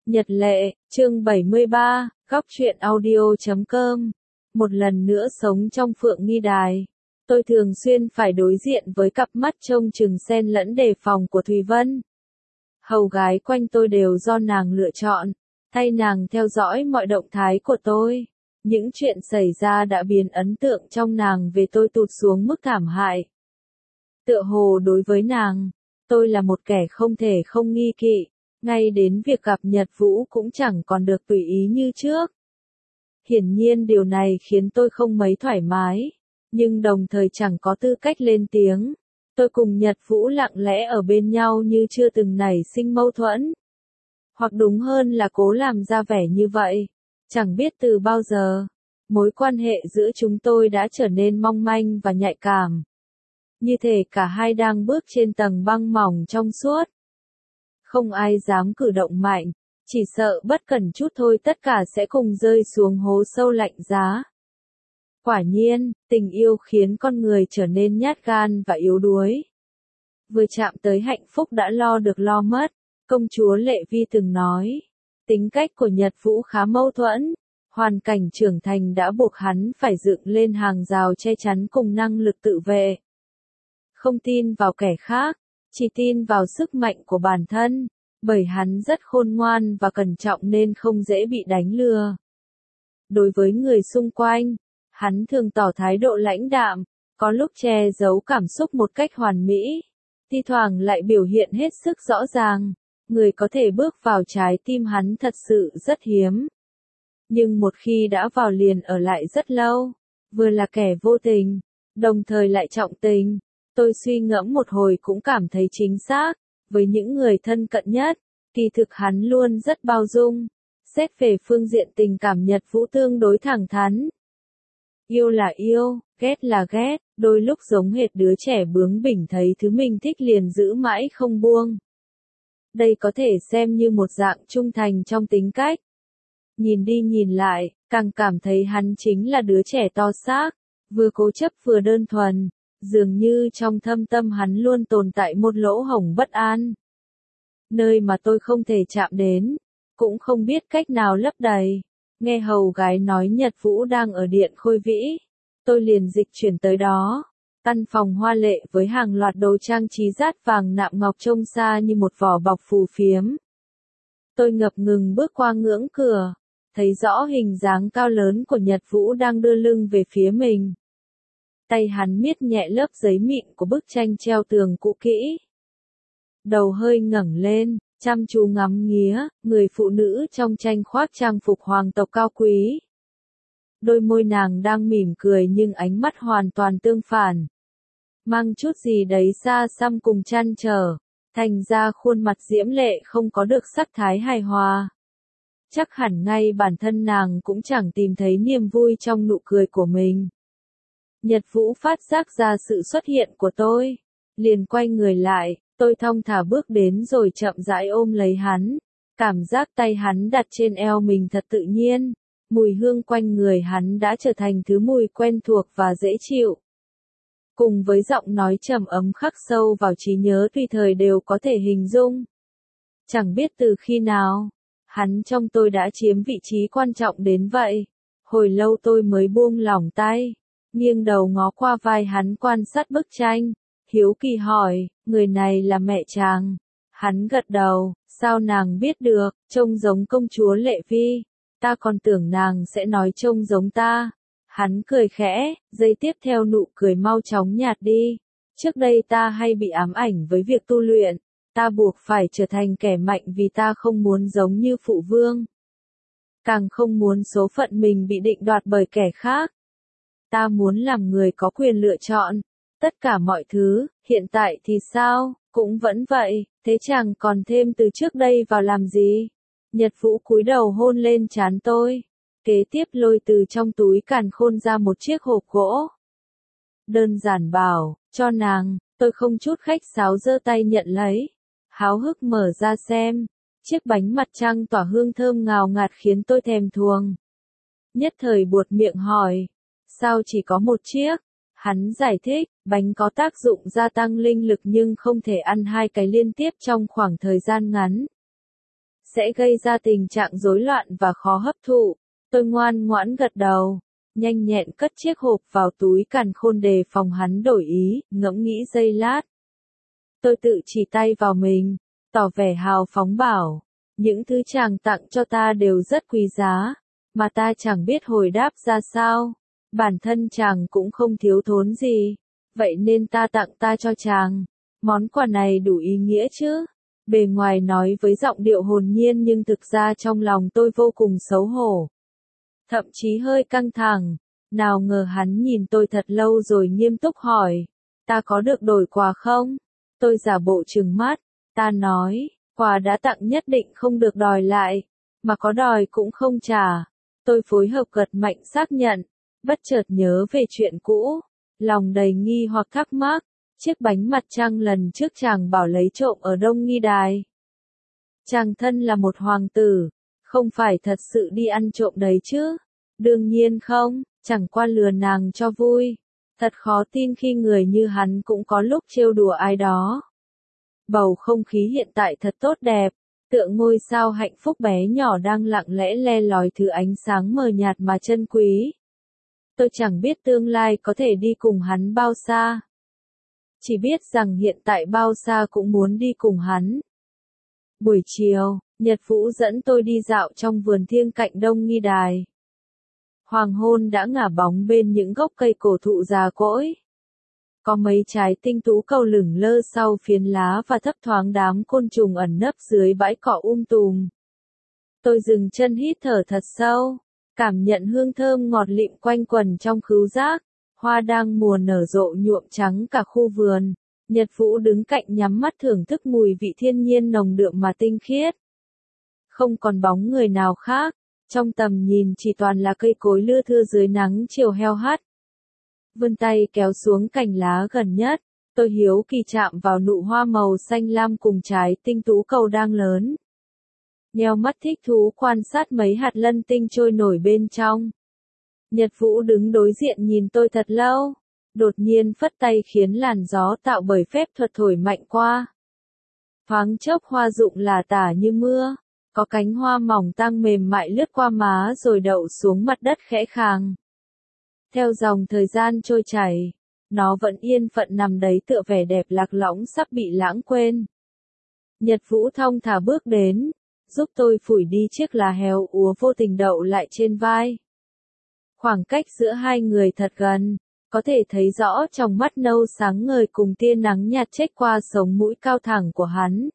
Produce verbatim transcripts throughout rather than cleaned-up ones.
Nhật lệ, chương bảy mươi ba, góc truyện audio chấm com. Một lần nữa sống trong Phượng Nghi Đài, tôi thường xuyên phải đối diện với cặp mắt trông chừng xen lẫn đề phòng của Thùy Vân. Hầu gái quanh tôi đều do nàng lựa chọn, thay nàng theo dõi mọi động thái của tôi. Những chuyện xảy ra đã biến ấn tượng trong nàng về tôi tụt xuống mức thảm hại. Tựa hồ đối với nàng, tôi là một kẻ không thể không nghi kỵ. Ngay đến việc gặp Nhật Vũ cũng chẳng còn được tùy ý như trước. Hiển nhiên điều này khiến tôi không mấy thoải mái, nhưng đồng thời chẳng có tư cách lên tiếng. Tôi cùng Nhật Vũ lặng lẽ ở bên nhau như chưa từng nảy sinh mâu thuẫn. Hoặc đúng hơn là cố làm ra vẻ như vậy. Chẳng biết từ bao giờ, mối quan hệ giữa chúng tôi đã trở nên mong manh và nhạy cảm. Như thể cả hai đang bước trên tầng băng mỏng trong suốt. Không ai dám cử động mạnh, chỉ sợ bất cẩn chút thôi tất cả sẽ cùng rơi xuống hố sâu lạnh giá. Quả nhiên, tình yêu khiến con người trở nên nhát gan và yếu đuối. Vừa chạm tới hạnh phúc đã lo được lo mất, công chúa Lệ Vi từng nói. Tính cách của Nhật Vũ khá mâu thuẫn, hoàn cảnh trưởng thành đã buộc hắn phải dựng lên hàng rào che chắn cùng năng lực tự vệ. Không tin vào kẻ khác, chỉ tin vào sức mạnh của bản thân, bởi hắn rất khôn ngoan và cẩn trọng nên không dễ bị đánh lừa. Đối với người xung quanh, hắn thường tỏ thái độ lãnh đạm, có lúc che giấu cảm xúc một cách hoàn mỹ, thi thoảng lại biểu hiện hết sức rõ ràng. Người có thể bước vào trái tim hắn thật sự rất hiếm. Nhưng một khi đã vào liền ở lại rất lâu, vừa là kẻ vô tình, đồng thời lại trọng tình. Tôi suy ngẫm một hồi cũng cảm thấy chính xác, với những người thân cận nhất, kỳ thực hắn luôn rất bao dung. Xét về phương diện tình cảm Nhật Vũ tương đối thẳng thắn. Yêu là yêu, ghét là ghét, đôi lúc giống hệt đứa trẻ bướng bỉnh thấy thứ mình thích liền giữ mãi không buông. Đây có thể xem như một dạng trung thành trong tính cách. Nhìn đi nhìn lại, càng cảm thấy hắn chính là đứa trẻ to xác, vừa cố chấp vừa đơn thuần. Dường như trong thâm tâm hắn luôn tồn tại một lỗ hổng bất an. Nơi mà tôi không thể chạm đến, cũng không biết cách nào lấp đầy. Nghe hầu gái nói Nhật Vũ đang ở điện Khôi Vĩ, tôi liền dịch chuyển tới đó. Căn phòng hoa lệ với hàng loạt đồ trang trí rát vàng nạm ngọc trông xa như một vỏ bọc phù phiếm. Tôi ngập ngừng bước qua ngưỡng cửa, thấy rõ hình dáng cao lớn của Nhật Vũ đang đưa lưng về phía mình. Tay hắn miết nhẹ lớp giấy mịn của bức tranh treo tường cũ kỹ. Đầu hơi ngẩng lên, chăm chú ngắm nghía, người phụ nữ trong tranh khoác trang phục hoàng tộc cao quý. Đôi môi nàng đang mỉm cười nhưng ánh mắt hoàn toàn tương phản. Mang chút gì đấy xa xăm cùng trăn trở, thành ra khuôn mặt diễm lệ không có được sắc thái hài hòa. Chắc hẳn ngay bản thân nàng cũng chẳng tìm thấy niềm vui trong nụ cười của mình. Nhật Vũ phát giác ra sự xuất hiện của tôi, liền quay người lại, tôi thong thả bước đến rồi chậm rãi ôm lấy hắn. Cảm giác tay hắn đặt trên eo mình thật tự nhiên, mùi hương quanh người hắn đã trở thành thứ mùi quen thuộc và dễ chịu. Cùng với giọng nói trầm ấm khắc sâu vào trí nhớ tùy thời đều có thể hình dung. Chẳng biết từ khi nào, hắn trong tôi đã chiếm vị trí quan trọng đến vậy. Hồi lâu tôi mới buông lỏng tay, nghiêng đầu ngó qua vai hắn quan sát bức tranh, hiếu kỳ hỏi, người này là mẹ chàng. Hắn gật đầu, sao nàng biết được, trông giống công chúa Lệ Vi, ta còn tưởng nàng sẽ nói trông giống ta. Hắn cười khẽ, giây tiếp theo nụ cười mau chóng nhạt đi. Trước đây ta hay bị ám ảnh với việc tu luyện, ta buộc phải trở thành kẻ mạnh vì ta không muốn giống như phụ vương. Càng không muốn số phận mình bị định đoạt bởi kẻ khác. Ta muốn làm người có quyền lựa chọn. Tất cả mọi thứ, hiện tại thì sao, cũng vẫn vậy, thế chàng còn thêm từ trước đây vào làm gì? Nhật Vũ cúi đầu hôn lên trán tôi. Kế tiếp lôi từ trong túi càn khôn ra một chiếc hộp gỗ. Đơn giản bảo, cho nàng, tôi không chút khách sáo giơ tay nhận lấy. Háo hức mở ra xem, chiếc bánh mặt trăng tỏa hương thơm ngào ngạt khiến tôi thèm thuồng. Nhất thời buột miệng hỏi, sao chỉ có một chiếc? Hắn giải thích, bánh có tác dụng gia tăng linh lực nhưng không thể ăn hai cái liên tiếp trong khoảng thời gian ngắn. sẽ gây ra tình trạng rối loạn và khó hấp thụ. Tôi ngoan ngoãn gật đầu, nhanh nhẹn cất chiếc hộp vào túi càn khôn đề phòng hắn đổi ý, ngẫm nghĩ giây lát. Tôi tự chỉ tay vào mình, tỏ vẻ hào phóng bảo, những thứ chàng tặng cho ta đều rất quý giá, mà ta chẳng biết hồi đáp ra sao. Bản thân chàng cũng không thiếu thốn gì, vậy nên ta tặng ta cho chàng. Món quà này đủ ý nghĩa chứ? Bề ngoài nói với giọng điệu hồn nhiên nhưng thực ra trong lòng tôi vô cùng xấu hổ. Thậm chí hơi căng thẳng, nào ngờ hắn nhìn tôi thật lâu rồi nghiêm túc hỏi, ta có được đổi quà không? Tôi giả bộ trừng mắt, ta nói, quà đã tặng nhất định không được đòi lại, mà có đòi cũng không trả. Tôi phối hợp gật mạnh xác nhận, bất chợt nhớ về chuyện cũ, lòng đầy nghi hoặc thắc mắc, chiếc bánh mặt trăng lần trước chàng bảo lấy trộm ở Đông Nghi Đài. Chàng thân là một hoàng tử, không phải thật sự đi ăn trộm đấy chứ? Đương nhiên không, chẳng qua lừa nàng cho vui. Thật khó tin khi người như hắn cũng có lúc trêu đùa ai đó. Bầu không khí hiện tại thật tốt đẹp, tựa ngôi sao hạnh phúc bé nhỏ đang lặng lẽ le lói thứ ánh sáng mờ nhạt mà chân quý. Tôi chẳng biết tương lai có thể đi cùng hắn bao xa. Chỉ biết rằng hiện tại bao xa cũng muốn đi cùng hắn. Buổi chiều, Nhật Vũ dẫn tôi đi dạo trong vườn thiêng cạnh Đông Nghi Đài. Hoàng hôn đã ngả bóng bên những gốc cây cổ thụ già cỗi. Có mấy trái tinh tú cầu lửng lơ sau phiến lá và thấp thoáng đám côn trùng ẩn nấp dưới bãi cỏ um tùm. Tôi dừng chân hít thở thật sâu, cảm nhận hương thơm ngọt lịm quanh quần trong khứu giác. Hoa đang mùa nở rộ nhuộm trắng cả khu vườn. Nhật Vũ đứng cạnh nhắm mắt thưởng thức mùi vị thiên nhiên nồng đượm mà tinh khiết. Không còn bóng người nào khác, trong tầm nhìn chỉ toàn là cây cối lưa thưa dưới nắng chiều heo hắt. Vươn tay kéo xuống cành lá gần nhất, tôi hiếu kỳ chạm vào nụ hoa màu xanh lam cùng trái tinh tú cầu đang lớn. Nheo mắt thích thú quan sát mấy hạt lân tinh trôi nổi bên trong. Nhật Vũ đứng đối diện nhìn tôi thật lâu, đột nhiên phất tay khiến làn gió tạo bởi phép thuật thổi mạnh qua. Thoáng chốc hoa rụng lả tả như mưa, có cánh hoa mỏng tang mềm mại lướt qua má rồi đậu xuống mặt đất khẽ khàng. Theo dòng thời gian trôi chảy, nó vẫn yên phận nằm đấy tựa vẻ đẹp lạc lõng sắp bị lãng quên. Nhật Vũ thong thả bước đến, giúp tôi phủi đi chiếc lá héo úa vô tình đậu lại trên vai. Khoảng cách giữa hai người thật gần, có thể thấy rõ trong mắt nâu sáng ngời cùng tia nắng nhạt chếch qua sống mũi cao thẳng của hắn.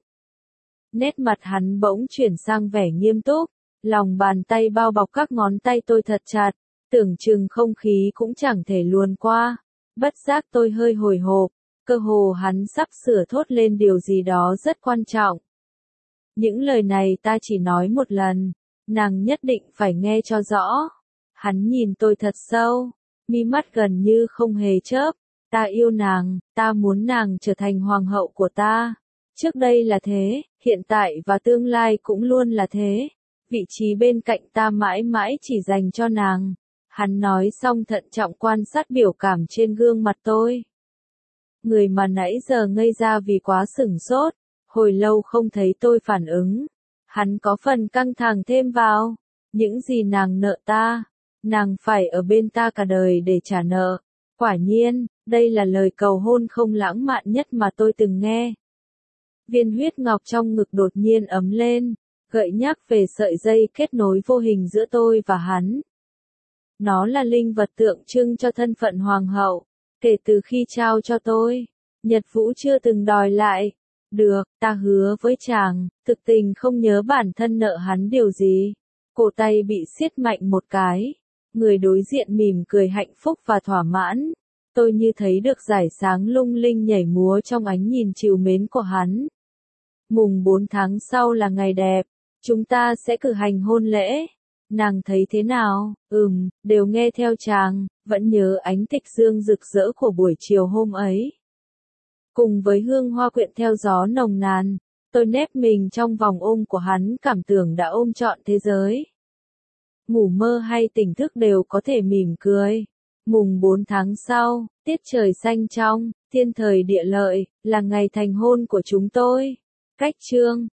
Nét mặt hắn bỗng chuyển sang vẻ nghiêm túc, lòng bàn tay bao bọc các ngón tay tôi thật chặt, tưởng chừng không khí cũng chẳng thể luồn qua. Bất giác tôi hơi hồi hộp, cơ hồ hắn sắp sửa thốt lên điều gì đó rất quan trọng. Những lời này ta chỉ nói một lần, nàng nhất định phải nghe cho rõ. Hắn nhìn tôi thật sâu, mi mắt gần như không hề chớp, ta yêu nàng, ta muốn nàng trở thành hoàng hậu của ta. Trước đây là thế, hiện tại và tương lai cũng luôn là thế. Vị trí bên cạnh ta mãi mãi chỉ dành cho nàng. Hắn nói xong thận trọng quan sát biểu cảm trên gương mặt tôi. Người mà nãy giờ ngây ra vì quá sửng sốt, hồi lâu không thấy tôi phản ứng. Hắn có phần căng thẳng thêm vào. Những gì nàng nợ ta, nàng phải ở bên ta cả đời để trả nợ. Quả nhiên, đây là lời cầu hôn không lãng mạn nhất mà tôi từng nghe. Viên huyết ngọc trong ngực đột nhiên ấm lên, gợi nhắc về sợi dây kết nối vô hình giữa tôi và hắn. Nó là linh vật tượng trưng cho thân phận hoàng hậu, kể từ khi trao cho tôi, Nhật Vũ chưa từng đòi lại. Được, ta hứa với chàng, thực tình không nhớ bản thân nợ hắn điều gì. Cổ tay bị siết mạnh một cái, người đối diện mỉm cười hạnh phúc và thỏa mãn. Tôi như thấy được dải sáng lung linh nhảy múa trong ánh nhìn trìu mến của hắn. Mùng bốn tháng sau là ngày đẹp, chúng ta sẽ cử hành hôn lễ. Nàng thấy thế nào? Ừm, đều nghe theo chàng, vẫn nhớ ánh tịch dương rực rỡ của buổi chiều hôm ấy. Cùng với hương hoa quyện theo gió nồng nàn, tôi nép mình trong vòng ôm của hắn cảm tưởng đã ôm trọn thế giới. Ngủ mơ hay tỉnh thức đều có thể mỉm cười. Mùng bốn tháng sau, tiết trời xanh trong, thiên thời địa lợi, là ngày thành hôn của chúng tôi. Cách chương